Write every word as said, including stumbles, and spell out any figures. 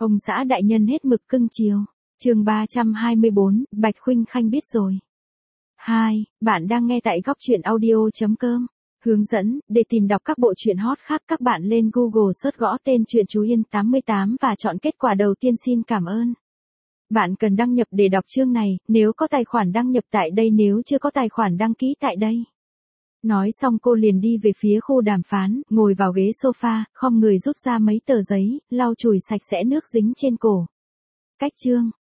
Ông xã đại nhân hết mực cưng chiều. Chương ba trăm hai mươi bốn, Bạch Khuynh Khanh biết rồi. hai. Bạn đang nghe tại góc truyện audio chấm com. Hướng dẫn, để tìm đọc các bộ truyện hot khác các bạn lên Google search gõ tên truyện Chú Yên tám mươi tám và chọn kết quả đầu tiên. Xin cảm ơn. Bạn cần đăng nhập để đọc chương này, nếu có tài khoản đăng nhập tại đây, nếu chưa có tài khoản đăng ký tại đây. Nói xong cô liền đi về phía khu đàm phán, ngồi vào ghế sofa, khom người rút ra mấy tờ giấy, lau chùi sạch sẽ nước dính trên cổ. Cách chương.